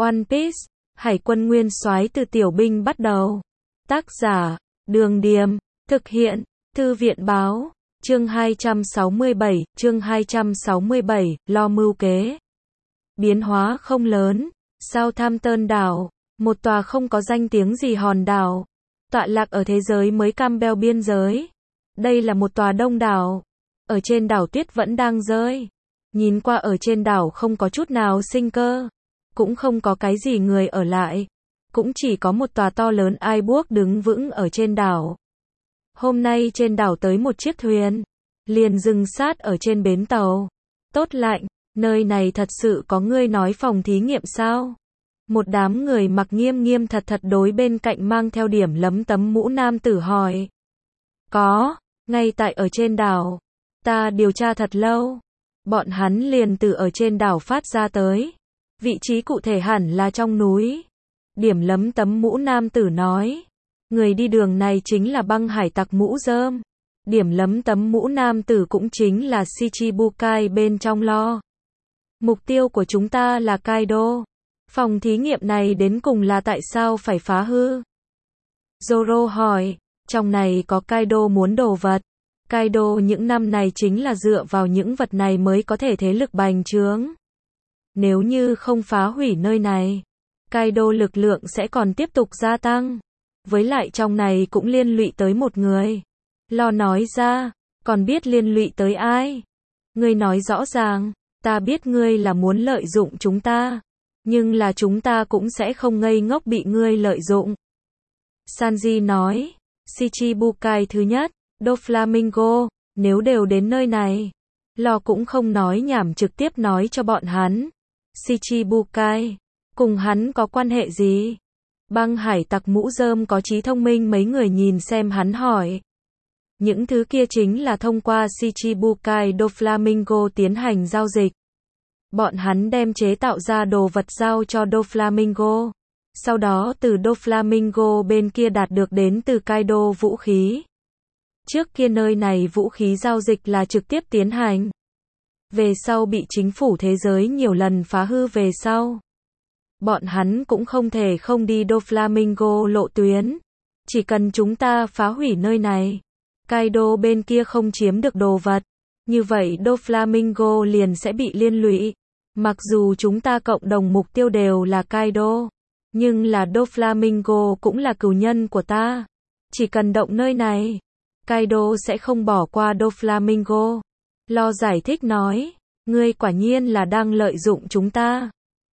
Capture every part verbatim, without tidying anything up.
One Piece, Hải quân nguyên soái từ tiểu binh bắt đầu. Tác giả, Đường Điềm, thực hiện, Thư viện báo, chương hai trăm sáu mươi bảy, chương hai trăm sáu mươi bảy, lo mưu kế. Biến hóa không lớn, Southampton đảo, một tòa không có danh tiếng gì hòn đảo, tọa lạc ở thế giới mới Campbell biên giới. Đây là một tòa đông đảo, ở trên đảo tuyết vẫn đang rơi. Nhìn qua ở trên đảo không có chút nào sinh cơ, cũng không có cái gì người ở lại, cũng chỉ có một tòa to lớn iceberg đứng vững ở trên đảo. Hôm nay trên đảo tới một chiếc thuyền, liền dừng sát ở trên bến tàu. Tốt lạnh, nơi này thật sự có ngươi nói phòng thí nghiệm sao? Một đám người mặc nghiêm nghiêm thật thật đối bên cạnh mang theo điểm lấm tấm mũ nam tử hỏi. Có, ngay tại ở trên đảo. Ta điều tra thật lâu. Bọn hắn liền từ ở trên đảo phát ra tới. Vị trí cụ thể hẳn là trong núi. Điểm lấm tấm mũ nam tử nói. Người đi đường này chính là băng hải tặc mũ rơm. Điểm lấm tấm mũ nam tử cũng chính là Shichibukai bên trong lo. Mục tiêu của chúng ta là Kaido. Phòng thí nghiệm này đến cùng là tại sao phải phá hư? Zoro hỏi. Trong này có Kaido muốn đồ vật. Kaido những năm này chính là dựa vào những vật này mới có thể thế lực bành trướng. Nếu như không phá hủy nơi này, Kaido lực lượng sẽ còn tiếp tục gia tăng. Với lại trong này cũng liên lụy tới một người. Lo nói ra, còn biết liên lụy tới ai? Ngươi nói rõ ràng, ta biết ngươi là muốn lợi dụng chúng ta, nhưng là chúng ta cũng sẽ không ngây ngốc bị ngươi lợi dụng. Sanji nói, Shichibukai thứ nhất, Doflamingo, nếu đều đến nơi này, Lo cũng không nói nhảm trực tiếp nói cho bọn hắn. Shichibukai, cùng hắn có quan hệ gì? Băng hải tặc mũ rơm có trí thông minh mấy người nhìn xem hắn hỏi. Những thứ kia chính là thông qua Shichibukai Doflamingo tiến hành giao dịch. Bọn hắn đem chế tạo ra đồ vật giao cho Doflamingo. Sau đó từ Doflamingo bên kia đạt được đến từ Kaido vũ khí. Trước kia nơi này vũ khí giao dịch là trực tiếp tiến hành. Về sau bị chính phủ thế giới nhiều lần phá hư về sau. Bọn hắn cũng không thể không đi Doflamingo lộ tuyến. Chỉ cần chúng ta phá hủy nơi này, Kaido bên kia không chiếm được đồ vật, như vậy Doflamingo liền sẽ bị liên lụy. Mặc dù chúng ta cộng đồng mục tiêu đều là Kaido, nhưng là Doflamingo cũng là cừu nhân của ta. Chỉ cần động nơi này, Kaido sẽ không bỏ qua Doflamingo. Lo giải thích nói, ngươi quả nhiên là đang lợi dụng chúng ta.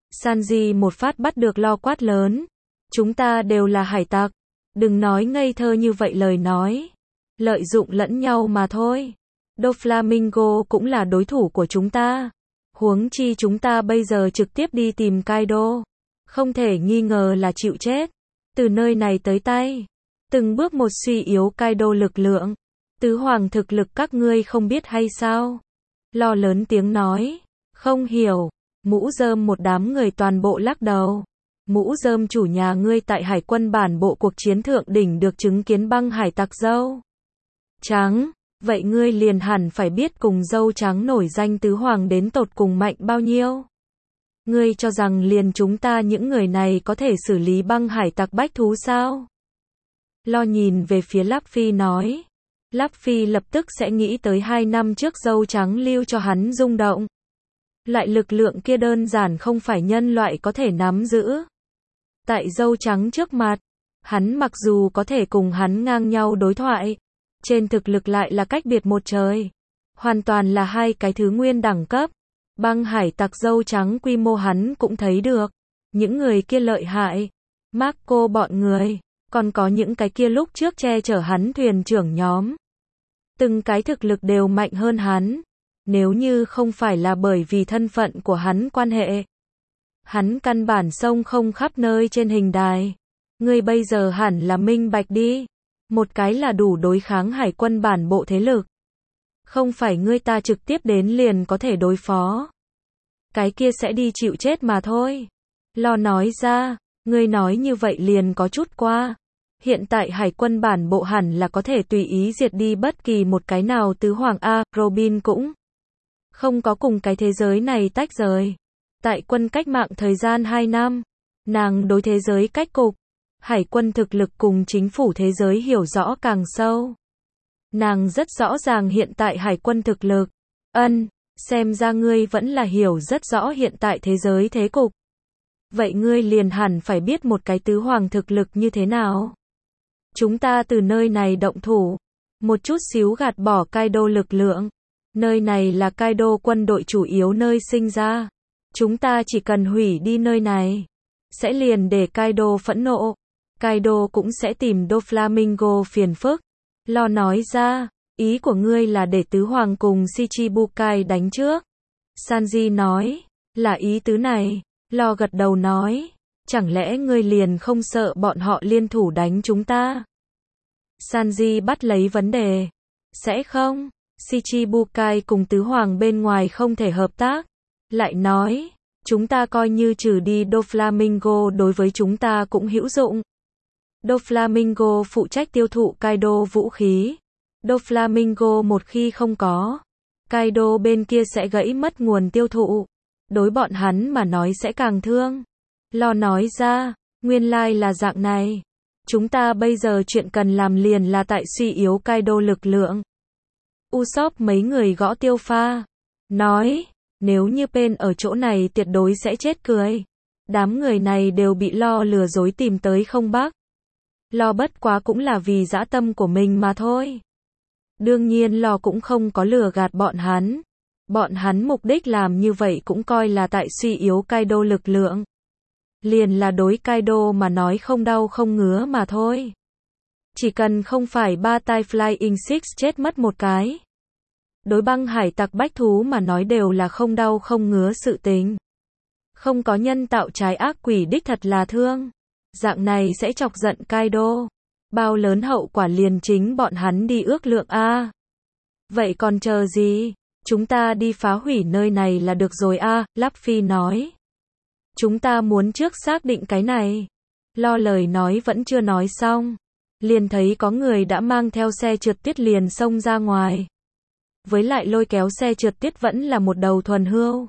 Sanji một phát bắt được Lo quát lớn. Chúng ta đều là hải tặc. Đừng nói ngây thơ như vậy lời nói. Lợi dụng lẫn nhau mà thôi. Doflamingo cũng là đối thủ của chúng ta. Huống chi chúng ta bây giờ trực tiếp đi tìm Kaido. Không thể nghi ngờ là chịu chết. Từ nơi này tới tay. Từng bước một suy yếu Kaido lực lượng. Tứ hoàng thực lực các ngươi không biết hay sao? Lo lớn tiếng nói. Không hiểu. Mũ rơm một đám người toàn bộ lắc đầu. Mũ rơm chủ nhà ngươi tại hải quân bản bộ cuộc chiến thượng đỉnh được chứng kiến băng hải tặc dâu trắng. Vậy ngươi liền hẳn phải biết cùng dâu trắng nổi danh tứ hoàng đến tột cùng mạnh bao nhiêu. Ngươi cho rằng liền chúng ta những người này có thể xử lý băng hải tặc bách thú sao? Lo nhìn về phía Luffy nói. Luffy lập tức sẽ nghĩ tới hai năm trước dâu trắng lưu cho hắn rung động. Loại lực lượng kia đơn giản không phải nhân loại có thể nắm giữ. Tại dâu trắng trước mặt, hắn mặc dù có thể cùng hắn ngang nhau đối thoại, trên thực lực lại là cách biệt một trời. Hoàn toàn là hai cái thứ nguyên đẳng cấp. Băng hải tặc dâu trắng quy mô hắn cũng thấy được. Những người kia lợi hại. Marco bọn người. Còn có những cái kia lúc trước che chở hắn thuyền trưởng nhóm. Từng cái thực lực đều mạnh hơn hắn. Nếu như không phải là bởi vì thân phận của hắn quan hệ, hắn căn bản xông không khắp nơi trên hình đài. Ngươi bây giờ hẳn là minh bạch đi. Một cái là đủ đối kháng hải quân bản bộ thế lực. Không phải ngươi ta trực tiếp đến liền có thể đối phó. Cái kia sẽ đi chịu chết mà thôi. Lo nói ra, ngươi nói như vậy liền có chút qua. Hiện tại hải quân bản bộ hẳn là có thể tùy ý diệt đi bất kỳ một cái nào tứ hoàng A. Robin cũng không có cùng cái thế giới này tách rời. Tại quân cách mạng thời gian hai năm, Nàng đối thế giới cách cục, hải quân thực lực cùng chính phủ thế giới hiểu rõ càng sâu. Nàng rất rõ ràng hiện tại hải quân thực lực. Ân, xem ra ngươi vẫn là hiểu rất rõ hiện tại thế giới thế cục. Vậy ngươi liền hẳn phải biết một cái tứ hoàng thực lực như thế nào. Chúng ta từ nơi này động thủ, một chút xíu gạt bỏ Kaido lực lượng. Nơi này là Kaido quân đội chủ yếu nơi sinh ra. Chúng ta chỉ cần hủy đi nơi này, sẽ liền để Kaido phẫn nộ. Kaido cũng sẽ tìm Doflamingo phiền phức. Lo nói ra, ý của ngươi là để tứ hoàng cùng Shichibukai đánh trước. Sanji nói, là ý tứ này. Lo gật đầu nói, chẳng lẽ ngươi liền không sợ bọn họ liên thủ đánh chúng ta? Sanji bắt lấy vấn đề. Sẽ không, Shichibukai cùng tứ hoàng bên ngoài không thể hợp tác. Lại nói, chúng ta coi như trừ đi Doflamingo đối với chúng ta cũng hữu dụng. Doflamingo phụ trách tiêu thụ Kaido vũ khí. Doflamingo một khi không có, Kaido bên kia sẽ gãy mất nguồn tiêu thụ. Đối bọn hắn mà nói sẽ càng thương. Lo nói ra, nguyên lai là dạng này. Chúng ta bây giờ chuyện cần làm liền là tại suy yếu Kaido lực lượng. Usopp mấy người gõ tiêu pha. Nói, nếu như Pain ở chỗ này tuyệt đối sẽ chết cười. Đám người này đều bị Lo lừa dối tìm tới không bác. Lo bất quá cũng là vì dã tâm của mình mà thôi. Đương nhiên Lo cũng không có lừa gạt bọn hắn. Bọn hắn mục đích làm như vậy cũng coi là tại suy yếu Kaido lực lượng. Liền là đối Kaido mà nói không đau không ngứa mà thôi. Chỉ cần không phải ba tai Flying Six chết mất một cái. Đối băng hải tặc bách thú mà nói đều là không đau không ngứa sự tình. Không có nhân tạo trái ác quỷ đích thật là thương. Dạng này sẽ chọc giận Kaido. Bao lớn hậu quả liền chính bọn hắn đi ước lượng a. Vậy còn chờ gì? Chúng ta đi phá hủy nơi này là được rồi a, Luffy nói. Chúng ta muốn trước xác định cái này. Lo lời nói vẫn chưa nói xong. Liền thấy có người đã mang theo xe trượt tuyết liền xông ra ngoài. Với lại lôi kéo xe trượt tuyết vẫn là một đầu thuần hươu.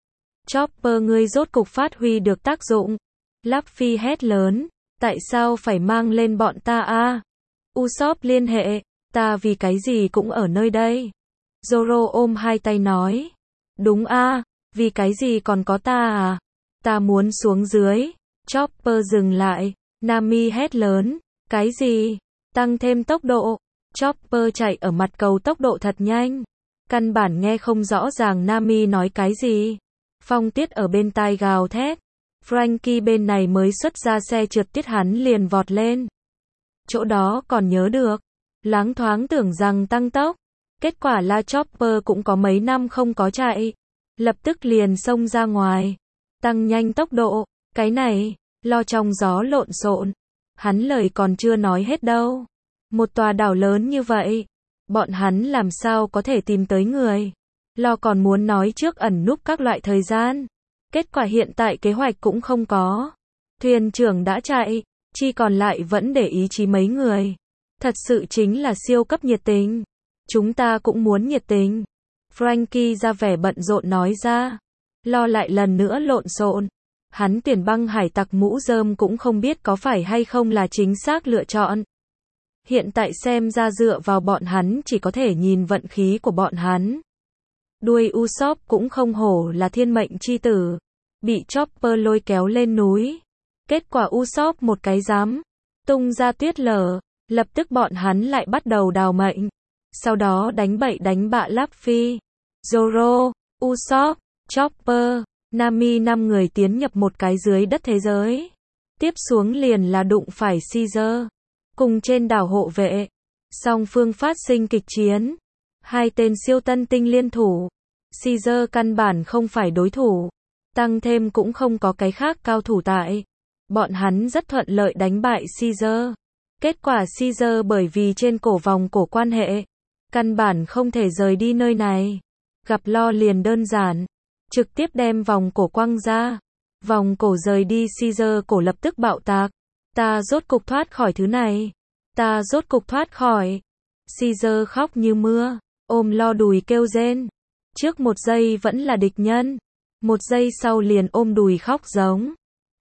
Chopper ngươi rốt cục phát huy được tác dụng. Luffy hét lớn. Tại sao phải mang lên bọn ta a? Usopp liên hệ. Ta vì cái gì cũng ở nơi đây. Zoro ôm hai tay nói. Đúng a, vì cái gì còn có ta à? Ta muốn xuống dưới. Chopper dừng lại. Nami hét lớn. Cái gì? Tăng thêm tốc độ. Chopper chạy ở mặt cầu tốc độ thật nhanh. Căn bản nghe không rõ ràng Nami nói cái gì. Phong Tiết ở bên tai gào thét. Franky bên này mới xuất ra xe trượt tuyết hắn liền vọt lên. Chỗ đó còn nhớ được. Loáng thoáng tưởng rằng tăng tốc. Kết quả là Chopper cũng có mấy năm không có chạy. Lập tức liền xông ra ngoài. Tăng nhanh tốc độ. Cái này, Lo trong gió lộn xộn. Hắn lời còn chưa nói hết đâu. Một tòa đảo lớn như vậy. Bọn hắn làm sao có thể tìm tới người. Lo còn muốn nói trước ẩn núp các loại thời gian. Kết quả hiện tại kế hoạch cũng không có. Thuyền trưởng đã chạy. Chỉ còn lại vẫn để ý chí mấy người. Thật sự chính là siêu cấp nhiệt tình. Chúng ta cũng muốn nhiệt tình. Franky ra vẻ bận rộn nói ra. Lo lại lần nữa lộn xộn. Hắn tuyển băng hải tặc mũ rơm cũng không biết có phải hay không là chính xác lựa chọn. Hiện tại xem ra dựa vào bọn hắn chỉ có thể nhìn vận khí của bọn hắn. Đuôi Usopp cũng không hổ là thiên mệnh chi tử. Bị Chopper lôi kéo lên núi. Kết quả Usopp một cái giám. Tung ra tuyết lở. Lập tức bọn hắn lại bắt đầu đào mệnh. Sau đó đánh bậy đánh bạ Luffy, Zoro, Usopp, Chopper, Nami năm người tiến nhập một cái dưới đất thế giới. Tiếp xuống liền là đụng phải Caesar. Cùng trên đảo hộ vệ. Song phương phát sinh kịch chiến. Hai tên siêu tân tinh liên thủ. Caesar căn bản không phải đối thủ. Tăng thêm cũng không có cái khác cao thủ tại. Bọn hắn rất thuận lợi đánh bại Caesar. Kết quả Caesar bởi vì trên cổ vòng cổ quan hệ. Căn bản không thể rời đi nơi này. Gặp Lo liền đơn giản. Trực tiếp đem vòng cổ quăng ra. Vòng cổ rời đi Caesar cổ lập tức bạo tạc. Ta rốt cục thoát khỏi thứ này. Ta rốt cục thoát khỏi. Caesar khóc như mưa. Ôm Lo đùi kêu rên. Trước một giây vẫn là địch nhân. Một giây sau liền ôm đùi khóc giống.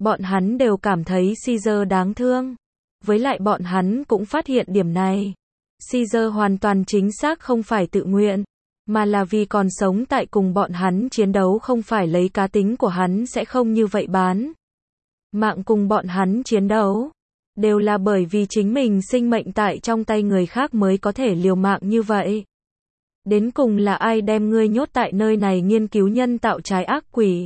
Bọn hắn đều cảm thấy Caesar đáng thương. Với lại bọn hắn cũng phát hiện điểm này. Caesar hoàn toàn chính xác không phải tự nguyện, mà là vì còn sống tại cùng bọn hắn chiến đấu, không phải lấy cá tính của hắn sẽ không như vậy bán mạng cùng bọn hắn chiến đấu. Đều là bởi vì chính mình sinh mệnh tại trong tay người khác mới có thể liều mạng như vậy. Đến cùng là ai đem ngươi nhốt tại nơi này nghiên cứu nhân tạo trái ác quỷ?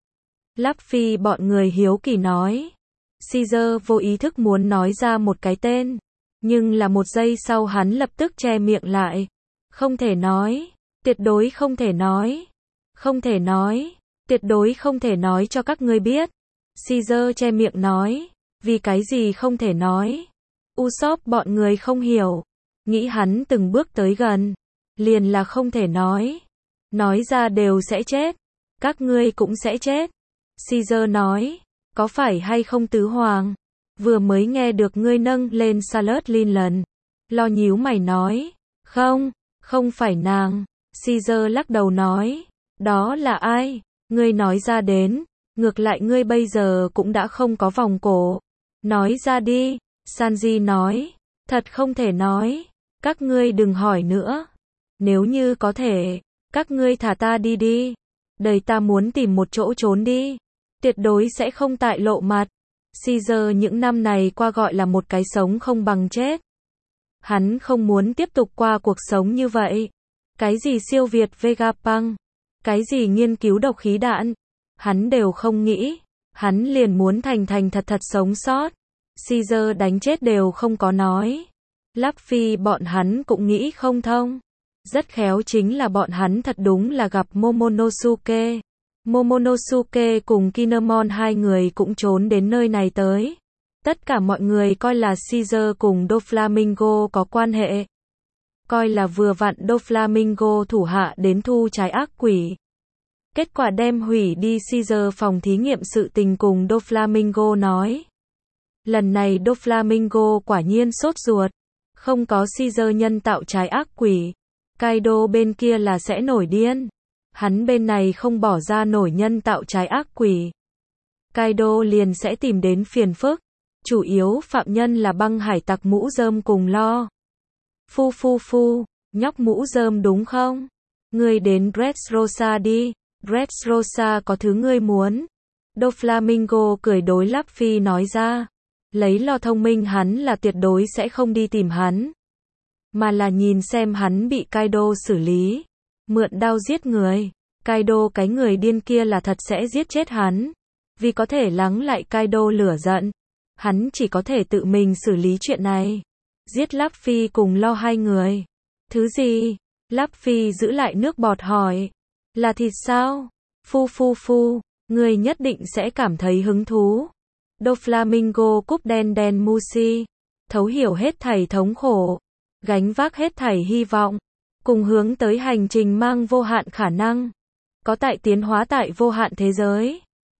Lắp Phi bọn người hiếu kỳ nói. Caesar vô ý thức muốn nói ra một cái tên, nhưng là một giây sau hắn lập tức che miệng lại. Không thể nói, tuyệt đối không thể nói, không thể nói, tuyệt đối không thể nói cho các ngươi biết. Caesar che miệng nói, vì cái gì không thể nói? Usopp bọn người không hiểu, nghĩ hắn từng bước tới gần, liền là không thể nói. Nói ra đều sẽ chết, các ngươi cũng sẽ chết. Caesar nói, có phải hay không tứ hoàng? Vừa mới nghe được ngươi nâng lên Salad lần. Lo nhíu mày nói, không, không phải nàng. Caesar lắc đầu nói, đó là ai? Ngươi nói ra đến, ngược lại ngươi bây giờ cũng đã không có vòng cổ. Nói ra đi, Sanji nói, thật không thể nói, các ngươi đừng hỏi nữa. Nếu như có thể, các ngươi thả ta đi đi. Đời ta muốn tìm một chỗ trốn đi. Tuyệt đối sẽ không tại lộ mặt. Caesar những năm này qua gọi là một cái sống không bằng chết. Hắn không muốn tiếp tục qua cuộc sống như vậy. Cái gì siêu việt Vegapunk, cái gì nghiên cứu độc khí đạn, hắn đều không nghĩ. Hắn liền muốn thành thành thật thật sống sót. Caesar đánh chết đều không có nói. Lắp Phi bọn hắn cũng nghĩ không thông. Rất khéo chính là bọn hắn thật đúng là gặp Momonosuke. Momonosuke cùng Kinemon hai người cũng trốn đến nơi này tới. Tất cả mọi người coi là Caesar cùng Doflamingo có quan hệ. Coi là vừa vặn Doflamingo thủ hạ đến thu trái ác quỷ. Kết quả đem hủy đi Caesar phòng thí nghiệm sự tình cùng Doflamingo nói. Lần này Doflamingo quả nhiên sốt ruột. Không có Caesar nhân tạo trái ác quỷ, Kaido bên kia là sẽ nổi điên. Hắn bên này không bỏ ra nổi nhân tạo trái ác quỷ, Kaido liền sẽ tìm đến phiền phức. Chủ yếu phạm nhân là băng hải tặc mũ rơm cùng Lo. Phu phu phu, nhóc mũ rơm đúng không? Ngươi đến Dressrosa đi, Dressrosa có thứ ngươi muốn. Doflamingo cười đối Lắp Phi nói ra. Lấy Lo thông minh hắn là tuyệt đối sẽ không đi tìm hắn, mà là nhìn xem hắn bị Kaido xử lý. Mượn đao giết người. Kaido cái người điên kia là thật sẽ giết chết hắn. Vì có thể lắng lại Kaido lửa giận, hắn chỉ có thể tự mình xử lý chuyện này. Giết Lắp Phi cùng Lo hai người. Thứ gì? Lắp Phi giữ lại nước bọt hỏi. Là thịt sao? Phu phu phu, người nhất định sẽ cảm thấy hứng thú. Doflamingo cúp đen đen Mushi. Thấu hiểu hết thảy thống khổ, gánh vác hết thảy hy vọng, cùng hướng tới hành trình mang vô hạn khả năng. Có tại tiến hóa tại vô hạn thế giới.